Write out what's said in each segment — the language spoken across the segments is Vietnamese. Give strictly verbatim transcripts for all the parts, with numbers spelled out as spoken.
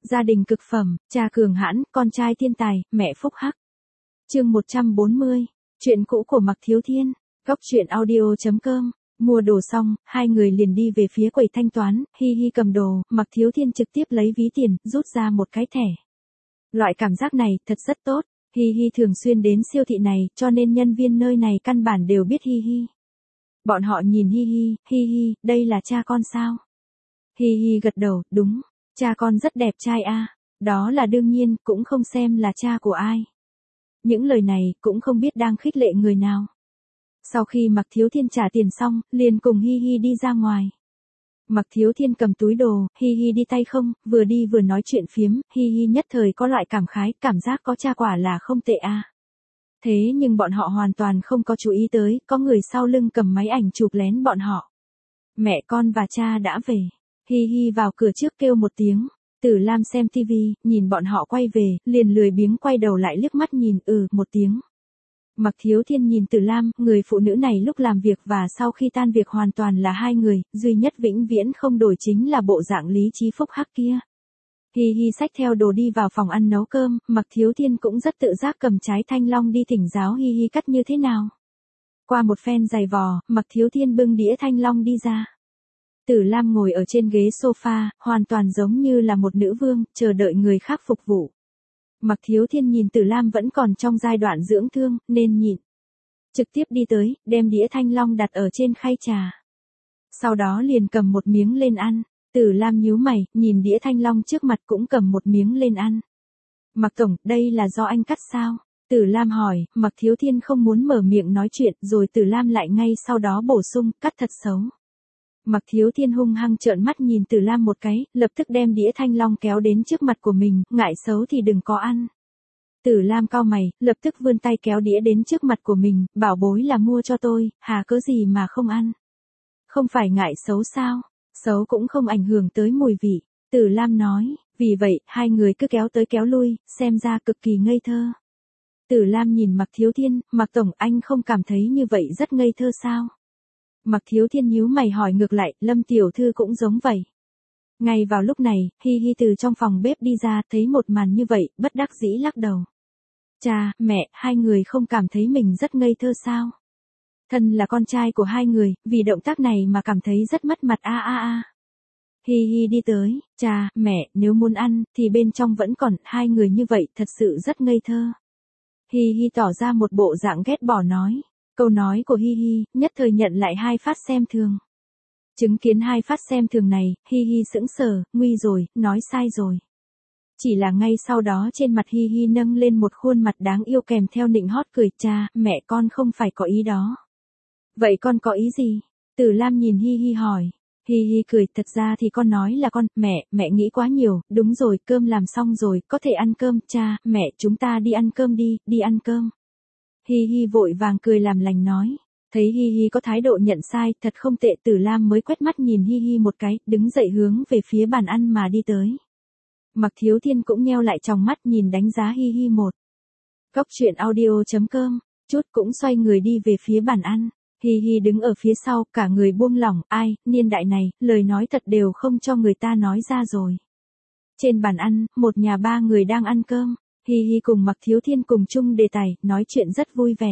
Gia đình cực phẩm, cha cường hãn, con trai thiên tài, mẹ phúc hắc. Chương một trăm bốn mươi. Chuyện cũ của Mạc Thiếu Thiên. Góc truyện audio chấm com. Mua đồ xong, hai người liền đi về phía quầy thanh toán, Hi Hi cầm đồ, Mạc Thiếu Thiên trực tiếp lấy ví tiền, rút ra một cái thẻ. Loại cảm giác này thật rất tốt. Hi Hi thường xuyên đến siêu thị này, cho nên nhân viên nơi này căn bản đều biết Hi Hi. Bọn họ nhìn Hi Hi, Hi Hi, đây là cha con sao? Hi Hi gật đầu, đúng, cha con rất đẹp trai a. Đó là đương nhiên, cũng không xem là cha của ai. Những lời này cũng không biết đang khích lệ người nào. Sau khi Mạc Thiếu Thiên trả tiền xong, liền cùng Hi Hi đi ra ngoài. Mạc Thiếu Thiên cầm túi đồ, Hi Hi đi tay không, vừa đi vừa nói chuyện phiếm, Hi Hi nhất thời có loại cảm khái, cảm giác có cha quả là không tệ a. Thế nhưng bọn họ hoàn toàn không có chú ý tới, có người sau lưng cầm máy ảnh chụp lén bọn họ. Mẹ con và cha đã về. Hi Hi vào cửa trước kêu một tiếng. Tử Lam xem tivi, nhìn bọn họ quay về, liền lười biếng quay đầu lại liếc mắt nhìn, ừ, một tiếng. Mạc Thiếu Thiên nhìn Tử Lam, người phụ nữ này lúc làm việc và sau khi tan việc hoàn toàn là hai người, duy nhất vĩnh viễn không đổi chính là bộ dạng lý trí phúc hắc kia. Hi Hi xách theo đồ đi vào phòng ăn nấu cơm, Mạc Thiếu Thiên cũng rất tự giác cầm trái thanh long đi thỉnh giáo Hi Hi cắt như thế nào. Qua một phen giày vò, Mạc Thiếu Thiên bưng đĩa thanh long đi ra. Tử Lam ngồi ở trên ghế sofa, hoàn toàn giống như là một nữ vương, chờ đợi người khác phục vụ. Mạc Thiếu Thiên nhìn Tử Lam vẫn còn trong giai đoạn dưỡng thương, nên nhịn. Trực tiếp đi tới, đem đĩa thanh long đặt ở trên khay trà. Sau đó liền cầm một miếng lên ăn. Tử Lam nhíu mày, nhìn đĩa thanh long trước mặt cũng cầm một miếng lên ăn. Mạc Tổng, đây là do anh cắt sao? Tử Lam hỏi, Mạc Thiếu Thiên không muốn mở miệng nói chuyện, rồi Tử Lam lại ngay sau đó bổ sung, cắt thật xấu. Mạc Thiếu Thiên hung hăng trợn mắt nhìn Tử Lam một cái, lập tức đem đĩa thanh long kéo đến trước mặt của mình, ngại xấu thì đừng có ăn. Tử Lam cau mày, lập tức vươn tay kéo đĩa đến trước mặt của mình, bảo bối là mua cho tôi, hà cớ gì mà không ăn. Không phải ngại xấu sao, xấu cũng không ảnh hưởng tới mùi vị. Tử Lam nói, vì vậy, hai người cứ kéo tới kéo lui, xem ra cực kỳ ngây thơ. Tử Lam nhìn Mạc Thiếu Thiên, Mạc Tổng, anh không cảm thấy như vậy rất ngây thơ sao? Mạc Thiếu Thiên nhíu mày hỏi ngược lại, Lâm tiểu thư cũng giống vậy. Ngay vào lúc này, Hi Hi từ trong phòng bếp đi ra, thấy một màn như vậy, bất đắc dĩ lắc đầu. Cha, mẹ, hai người không cảm thấy mình rất ngây thơ sao? Thân là con trai của hai người, vì động tác này mà cảm thấy rất mất mặt a a a. Hi Hi đi tới, cha, mẹ, nếu muốn ăn, thì bên trong vẫn còn, hai người như vậy, thật sự rất ngây thơ. Hi Hi tỏ ra một bộ dạng ghét bỏ nói. Câu nói của Hi Hi, nhất thời nhận lại hai phát xem thường. Chứng kiến hai phát xem thường này, Hi Hi sững sờ, nguy rồi, nói sai rồi. Chỉ là ngay sau đó trên mặt Hi Hi nâng lên một khuôn mặt đáng yêu kèm theo nịnh hót cười, cha, mẹ con không phải có ý đó. Vậy con có ý gì? Tử Lam nhìn Hi Hi hỏi. Hi Hi cười, thật ra thì con nói là con, mẹ, mẹ nghĩ quá nhiều, đúng rồi, cơm làm xong rồi, có thể ăn cơm, cha, mẹ, chúng ta đi ăn cơm đi, đi ăn cơm. Hi Hi vội vàng cười làm lành nói. Thấy Hi Hi có thái độ nhận sai, thật không tệ, Tử Lam mới quét mắt nhìn Hi Hi một cái, đứng dậy hướng về phía bàn ăn mà đi tới. Mạc Thiếu Thiên cũng nheo lại tròng mắt nhìn đánh giá Hi Hi một. Góc truyện audio chấm com, chút cũng xoay người đi về phía bàn ăn. Hi Hi đứng ở phía sau, cả người buông lỏng, ai, niên đại này, lời nói thật đều không cho người ta nói ra rồi. Trên bàn ăn, một nhà ba người đang ăn cơm. Hi Hi cùng Mạc Thiếu Thiên cùng chung đề tài, nói chuyện rất vui vẻ.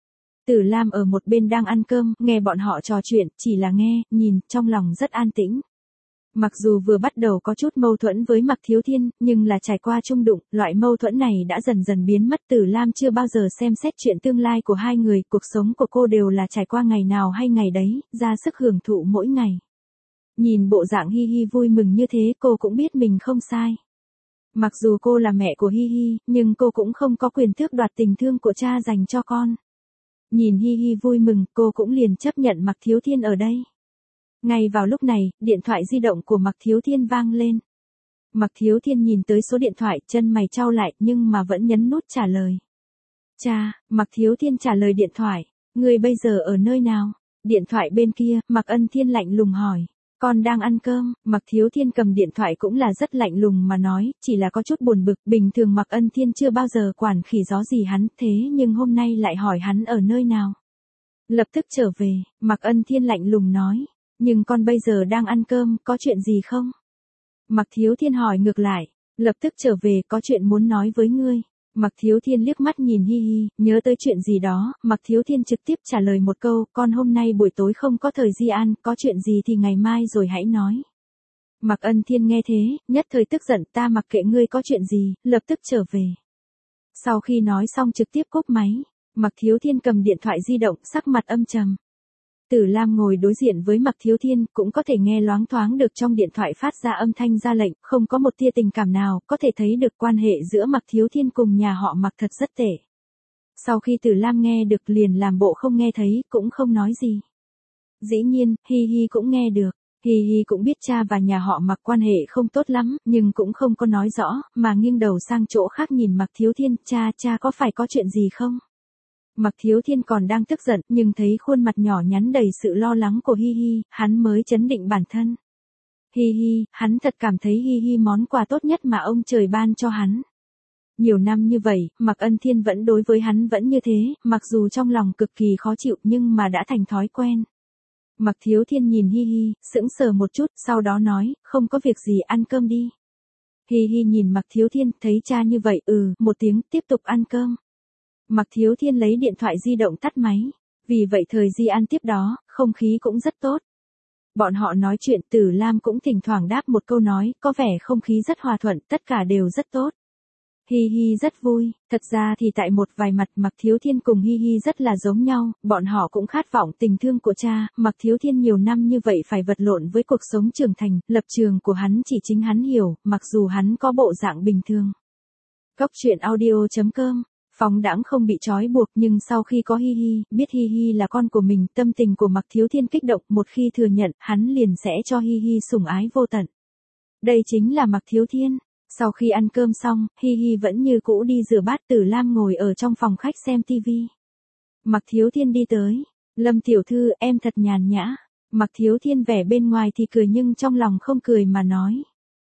Tử Lam ở một bên đang ăn cơm, nghe bọn họ trò chuyện, chỉ là nghe, nhìn, trong lòng rất an tĩnh. Mặc dù vừa bắt đầu có chút mâu thuẫn với Mạc Thiếu Thiên, nhưng là trải qua chung đụng, loại mâu thuẫn này đã dần dần biến mất. Tử Lam chưa bao giờ xem xét chuyện tương lai của hai người, cuộc sống của cô đều là trải qua ngày nào hay ngày đấy, ra sức hưởng thụ mỗi ngày. Nhìn bộ dạng Hi Hi vui mừng như thế, cô cũng biết mình không sai. Mặc dù cô là mẹ của Hi Hi, nhưng cô cũng không có quyền tước đoạt tình thương của cha dành cho con. Nhìn Hi Hi vui mừng, cô cũng liền chấp nhận Mạc Thiếu Thiên ở đây. Ngay vào lúc này, điện thoại di động của Mạc Thiếu Thiên vang lên. Mạc Thiếu Thiên nhìn tới số điện thoại, chân mày chau lại, nhưng mà vẫn nhấn nút trả lời. Cha, Mạc Thiếu Thiên trả lời điện thoại, người bây giờ ở nơi nào? Điện thoại bên kia, Mạc Ân Thiên lạnh lùng hỏi. Con đang ăn cơm. Mạc Thiếu Thiên cầm điện thoại cũng là rất lạnh lùng mà nói, chỉ là có chút buồn bực, bình thường Mạc Ân Thiên chưa bao giờ quản khỉ gió gì hắn, thế nhưng hôm nay lại hỏi hắn ở nơi nào. Lập tức trở về, Mạc Ân Thiên lạnh lùng nói, nhưng con bây giờ đang ăn cơm, có chuyện gì không? Mạc Thiếu Thiên hỏi ngược lại, Lập tức trở về, có chuyện muốn nói với ngươi. Mạc Thiếu Thiên liếc mắt nhìn Hi Hi, nhớ tới chuyện gì đó, Mạc Thiếu Thiên trực tiếp trả lời một câu, con hôm nay buổi tối không có thời di an, có chuyện gì thì ngày mai rồi hãy nói. Mạc Ân Thiên nghe thế, nhất thời tức giận, ta mặc kệ ngươi có chuyện gì, lập tức trở về. Sau khi nói xong trực tiếp cúp máy, Mạc Thiếu Thiên cầm điện thoại di động, sắc mặt âm trầm. Tử Lam ngồi đối diện với Mạc Thiếu Thiên, cũng có thể nghe loáng thoáng được trong điện thoại phát ra âm thanh ra lệnh, không có một tia tình cảm nào, có thể thấy được quan hệ giữa Mạc Thiếu Thiên cùng nhà họ Mạc thật rất tệ. Sau khi Tử Lam nghe được liền làm bộ không nghe thấy, cũng không nói gì. Dĩ nhiên, Hi Hi cũng nghe được. Hi Hi cũng biết cha và nhà họ Mạc quan hệ không tốt lắm, nhưng cũng không có nói rõ, mà nghiêng đầu sang chỗ khác nhìn Mạc Thiếu Thiên, cha, cha có phải có chuyện gì không? Mạc Thiếu Thiên còn đang tức giận, nhưng thấy khuôn mặt nhỏ nhắn đầy sự lo lắng của Hi Hi, hắn mới trấn định bản thân. Hi Hi, hắn thật cảm thấy Hi Hi món quà tốt nhất mà ông trời ban cho hắn. Nhiều năm như vậy, Mạc Ân Thiên vẫn đối với hắn vẫn như thế, mặc dù trong lòng cực kỳ khó chịu nhưng mà đã thành thói quen. Mạc Thiếu Thiên nhìn Hi Hi, sững sờ một chút, sau đó nói, không có việc gì, ăn cơm đi. Hi Hi nhìn Mạc Thiếu Thiên, thấy cha như vậy, ừ, một tiếng, tiếp tục ăn cơm. Mạc Thiếu Thiên lấy điện thoại di động tắt máy. Vì vậy thời di an tiếp đó, không khí cũng rất tốt. Bọn họ nói chuyện, Tử Lam cũng thỉnh thoảng đáp một câu nói, có vẻ không khí rất hòa thuận, tất cả đều rất tốt. Hi Hi rất vui, thật ra thì tại một vài mặt Mạc Thiếu Thiên cùng Hi Hi rất là giống nhau, bọn họ cũng khát vọng tình thương của cha, Mạc Thiếu Thiên nhiều năm như vậy phải vật lộn với cuộc sống trưởng thành, lập trường của hắn chỉ chính hắn hiểu, mặc dù hắn có bộ dạng bình thường. Góc truyện audio chấm com Phóng đãng không bị trói buộc, nhưng sau khi có Hi Hi, biết Hi Hi là con của mình, tâm tình của Mạc Thiếu Thiên kích động, một khi thừa nhận, hắn liền sẽ cho Hi Hi sủng ái vô tận. Đây chính là Mạc Thiếu Thiên. Sau khi ăn cơm xong, Hi Hi vẫn như cũ đi rửa bát, Tử Lam ngồi ở trong phòng khách xem tivi. Mạc Thiếu Thiên đi tới, Lâm tiểu thư, em thật nhàn nhã. Mạc Thiếu Thiên vẻ bên ngoài thì cười nhưng trong lòng không cười mà nói.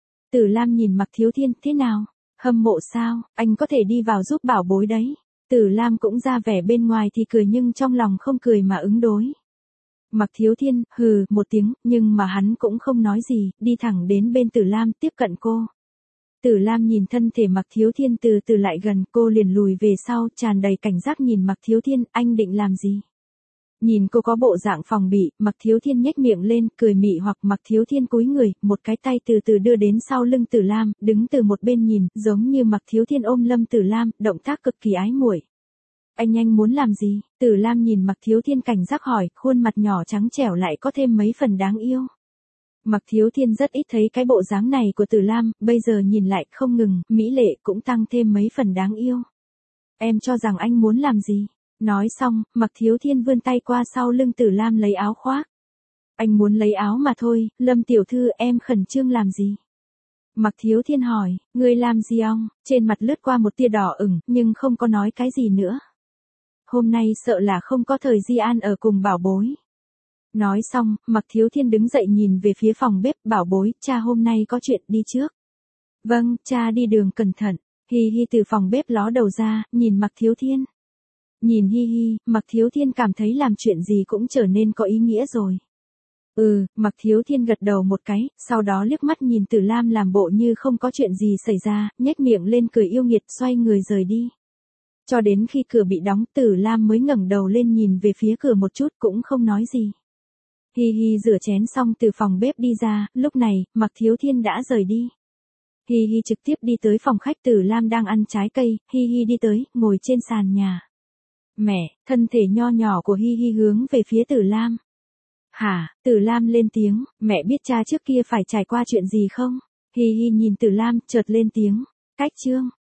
Tử Lam nhìn Mạc Thiếu Thiên, thế nào? Hâm mộ sao, anh có thể đi vào giúp bảo bối đấy. Tử Lam cũng ra vẻ bên ngoài thì cười nhưng trong lòng không cười mà ứng đối. Mạc Thiếu Thiên, hừ, một tiếng, nhưng mà hắn cũng không nói gì, đi thẳng đến bên Tử Lam, tiếp cận cô. Tử Lam nhìn thân thể Mạc Thiếu Thiên từ từ lại gần, cô liền lùi về sau, tràn đầy cảnh giác nhìn Mạc Thiếu Thiên, anh định làm gì? Nhìn cô có bộ dạng phòng bị, Mạc Thiếu Thiên nhếch miệng lên, cười mị hoặc Mạc Thiếu Thiên cúi người, một cái tay từ từ đưa đến sau lưng Tử Lam, đứng từ một bên nhìn, giống như Mạc Thiếu Thiên ôm Lâm Tử Lam, động tác cực kỳ ái muội. Anh anh muốn làm gì? Tử Lam nhìn Mạc Thiếu Thiên cảnh giác hỏi, khuôn mặt nhỏ trắng trẻo lại có thêm mấy phần đáng yêu. Mạc Thiếu Thiên rất ít thấy cái bộ dáng này của Tử Lam, bây giờ nhìn lại không ngừng, mỹ lệ cũng tăng thêm mấy phần đáng yêu. Em cho rằng anh muốn làm gì? Nói xong, Mạc Thiếu Thiên vươn tay qua sau lưng Tử Lam lấy áo khoác. Anh muốn lấy áo mà thôi, Lâm tiểu thư, em khẩn trương làm gì? Mạc Thiếu Thiên hỏi, ngươi làm gì ông? Trên mặt lướt qua một tia đỏ ửng, nhưng không có nói cái gì nữa. Hôm nay sợ là không có thời di an ở cùng bảo bối. Nói xong, Mạc Thiếu Thiên đứng dậy nhìn về phía phòng bếp, bảo bối, cha hôm nay có chuyện, đi trước. Vâng, cha đi đường cẩn thận. Hi Hi từ phòng bếp ló đầu ra, nhìn Mạc Thiếu Thiên. Nhìn Hi Hi, Mạc Thiếu Thiên cảm thấy làm chuyện gì cũng trở nên có ý nghĩa rồi. Ừ, Mạc Thiếu Thiên gật đầu một cái, sau đó liếc mắt nhìn Tử Lam làm bộ như không có chuyện gì xảy ra, nhếch miệng lên cười yêu nghiệt, xoay người rời đi. Cho đến khi cửa bị đóng, Tử Lam mới ngẩng đầu lên nhìn về phía cửa một chút, cũng không nói gì. Hi Hi rửa chén xong từ phòng bếp đi ra, lúc này, Mạc Thiếu Thiên đã rời đi. Hi Hi trực tiếp đi tới phòng khách, Tử Lam đang ăn trái cây, Hi Hi đi tới, ngồi trên sàn nhà. Mẹ, thân thể nho nhỏ của Hi Hi hướng về phía Tử Lam. Hả, Tử Lam lên tiếng, mẹ biết cha trước kia phải trải qua chuyện gì không? Hi Hi nhìn Tử Lam, chợt lên tiếng, cách chương.